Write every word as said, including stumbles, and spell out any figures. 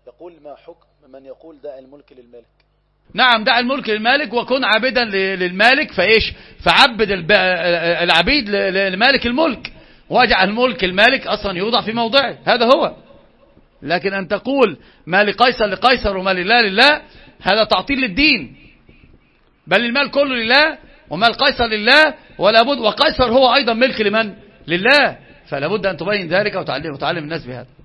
يقول ما حكم من يقول دع الملك للملك؟ نعم، دع الملك للمالك وكن عابدا للمالك، فإيش فعبد العبيد لمالك الملك، واجعل الملك المالك أصلا يوضع في موضعه، هذا هو. لكن أن تقول ما لقيصر لقيصر وما لله لله، هذا تعطيل للدين، بل المال كله لله ومال قيصر لله، ولا بد وقيصر هو أيضا ملك لمن؟ لله، فلا بد أن تبين ذلك وتعلم, وتعلم الناس بهذا.